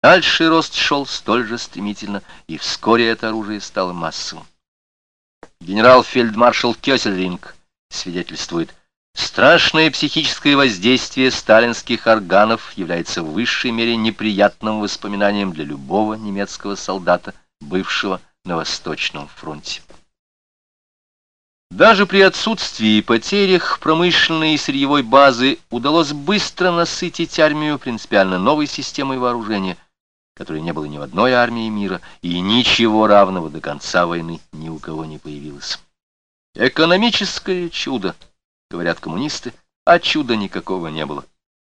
Дальше рост шел столь же стремительно, и вскоре это оружие стало массовым. Генерал-фельдмаршал Кёссельринг свидетельствует: страшное психическое воздействие сталинских органов является в высшей мере неприятным воспоминанием для любого немецкого солдата, бывшего на Восточном фронте. Даже при отсутствии и потерях промышленной и сырьевой базы удалось быстро насытить армию принципиально новой системой вооружения, которой не было ни в одной армии мира, и ничего равного до конца войны ни у кого не появилось. Экономическое чудо, говорят коммунисты, а чуда никакого не было.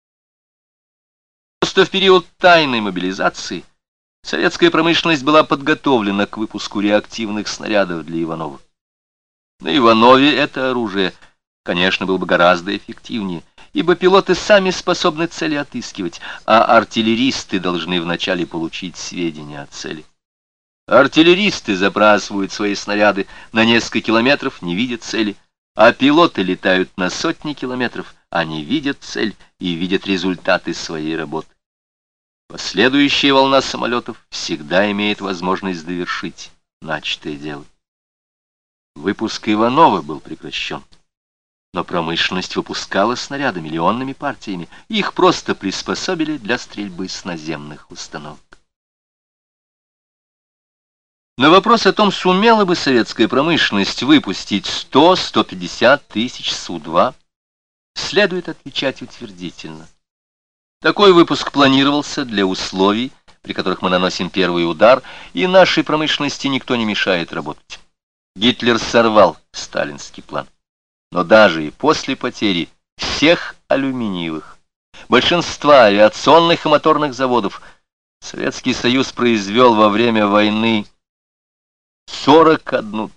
Просто в период тайной мобилизации советская промышленность была подготовлена к выпуску реактивных снарядов для Иванова. На Иванове это оружие, конечно, было бы гораздо эффективнее, ибо пилоты сами способны цели отыскивать, а артиллеристы должны вначале получить сведения о цели. Артиллеристы забрасывают свои снаряды на несколько километров, не видят цели, а пилоты летают на сотни километров, они видят цель и видят результаты своей работы. Последующая волна самолетов всегда имеет возможность довершить начатое дело. Выпуск Иванова был прекращен, но промышленность выпускала снаряды миллионными партиями, их просто приспособили для стрельбы с наземных установок. На вопрос о том, сумела бы советская промышленность выпустить 100-150 тысяч Су-2, следует отвечать утвердительно. Такой выпуск планировался для условий, при которых мы наносим первый удар, и нашей промышленности никто не мешает работать. Гитлер сорвал сталинский план. Но даже и после потери всех алюминиевых, большинства авиационных и моторных заводов, Советский Союз произвел во время войны 41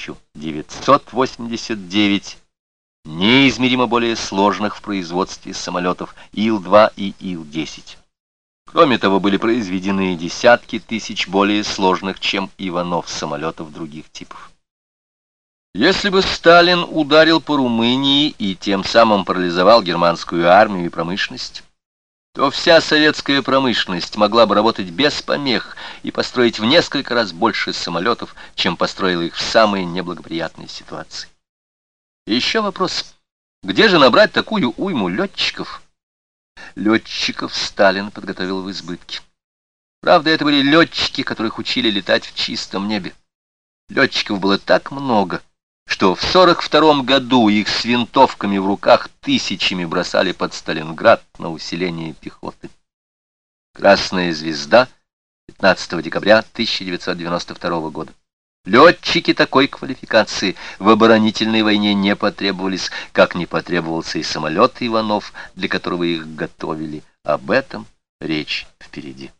989 неизмеримо более сложных в производстве самолетов Ил-2 и Ил-10. Кроме того, были произведены десятки тысяч более сложных, чем Иванов, самолетов других типов. Если бы Сталин ударил по Румынии и тем самым парализовал германскую армию и промышленность, то вся советская промышленность могла бы работать без помех и построить в несколько раз больше самолетов, чем построила их в самые неблагоприятные ситуации. И еще вопрос: где же набрать такую уйму летчиков? Летчиков Сталин подготовил в избытке. Правда, это были летчики, которых учили летать в чистом небе. Летчиков было так много, что в 1942 году их с винтовками в руках тысячами бросали под Сталинград на усиление пехоты. Красная звезда, 15 декабря 1992 года. Летчики такой квалификации в оборонительной войне не потребовались, как не потребовался и самолет Иванов, для которого их готовили. Об этом речь впереди.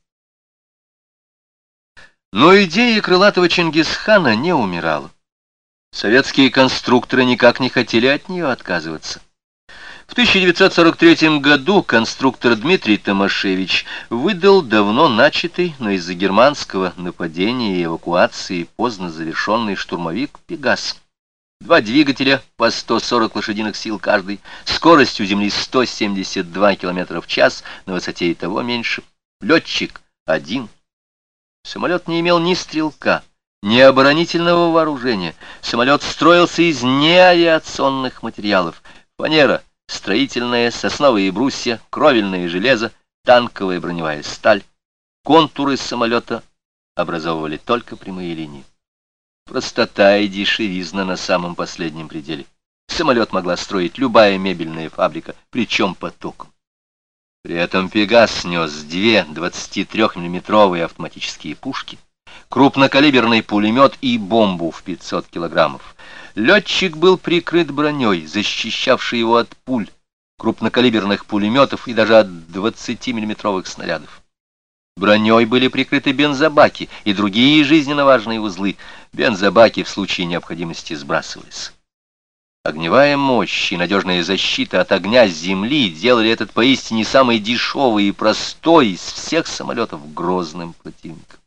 Но идея крылатого Чингисхана не умирала. Советские конструкторы никак не хотели от нее отказываться. В 1943 году конструктор Дмитрий Томашевич выдал давно начатый, но из-за германского нападения и эвакуации поздно завершенный штурмовик «Пегас». 2 двигателя по 140 лошадиных сил каждый, скорость у земли 172 км в час, на высоте и того меньше. Летчик один. Самолет не имел ни стрелка, ни оборонительного вооружения. Самолет строился из неавиационных материалов: фанера, строительное, сосновые брусья, кровельное железо, танковая броневая сталь. Контуры самолета образовывали только прямые линии. Простота и дешевизна на самом последнем пределе. Самолет могла строить любая мебельная фабрика, причем потоком. При этом «Пегас» нес 2 23-мм автоматические пушки, крупнокалиберный пулемет и бомбу в 500 килограммов. Летчик был прикрыт броней, защищавшей его от пуль, крупнокалиберных пулеметов и даже от 20-миллиметровых снарядов. Броней были прикрыты бензобаки и другие жизненно важные узлы. Бензобаки в случае необходимости сбрасывались. Огневая мощь и надежная защита от огня с земли делали этот поистине самый дешевый и простой из всех самолетов грозным противником.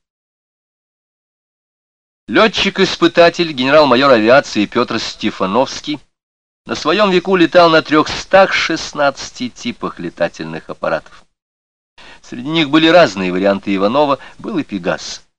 Летчик-испытатель, генерал-майор авиации Петр Стефановский на своем веку летал на 316 типах летательных аппаратов. Среди них были разные варианты Иванова, был и Пегас.